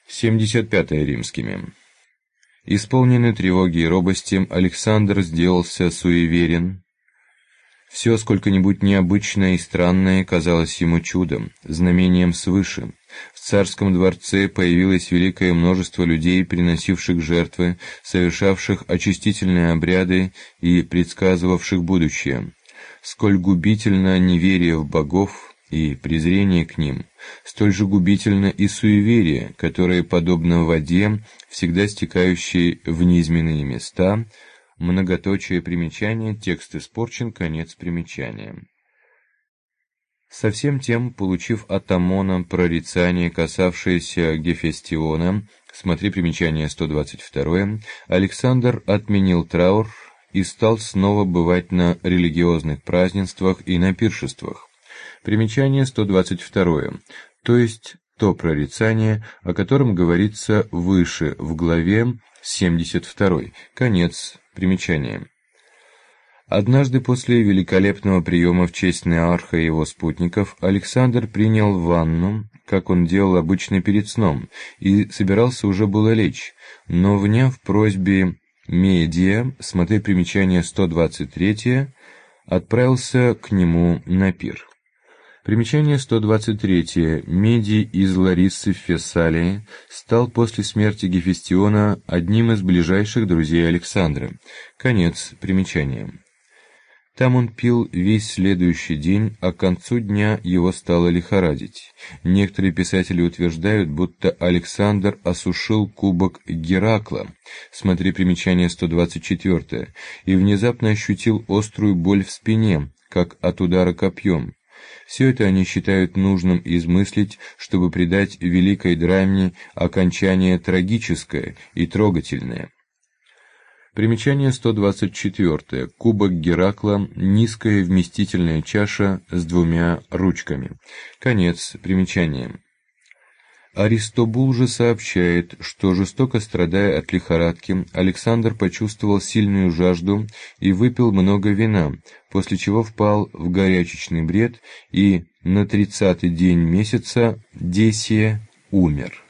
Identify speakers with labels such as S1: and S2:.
S1: 75 римскими. Исполненный тревоги и робости, Александр сделался суеверен. Все сколько-нибудь необычное и странное казалось ему чудом, знамением свыше. В царском дворце появилось великое множество людей, приносивших жертвы, совершавших очистительные обряды и предсказывавших будущее. Сколь губительно неверие в богов и презрение к ним, столь же губительно и суеверие, которое, подобно воде, всегда стекающей в низменные места. Многоточие примечания, текст испорчен, конец примечания. Со всем тем, получив от Амона прорицание, касавшееся Гефестиона, смотри примечание 122, Александр отменил траур и стал снова бывать на религиозных празднествах и на пиршествах. Примечание 122, то есть то прорицание, о котором говорится выше в главе 72, конец примечания. Однажды после великолепного приема в честь Неарха и его спутников Александр принял ванну, как он делал обычно перед сном, и собирался уже было лечь, но, вняв просьбе Медия, смотри примечание 123, отправился к нему на пир. Примечание 123. Медий из Лариссы в Фессалии стал после смерти Гефестиона одним из ближайших друзей Александра. Конец примечания. Там он пил весь следующий день, а к концу дня его стало лихорадить. Некоторые писатели утверждают, будто Александр осушил кубок Геракла, смотри примечание 124, и внезапно ощутил острую боль в спине, как от удара копьем. Все это они считают нужным измыслить, чтобы придать великой драме окончание трагическое и трогательное. Примечание 124. Кубок Геракла – низкая вместительная чаша с двумя ручками. Конец примечания. Аристобул же сообщает, что, жестоко страдая от лихорадки, Александр почувствовал сильную жажду и выпил много вина, после чего впал в горячечный бред и на 30-й день месяца Десия умер.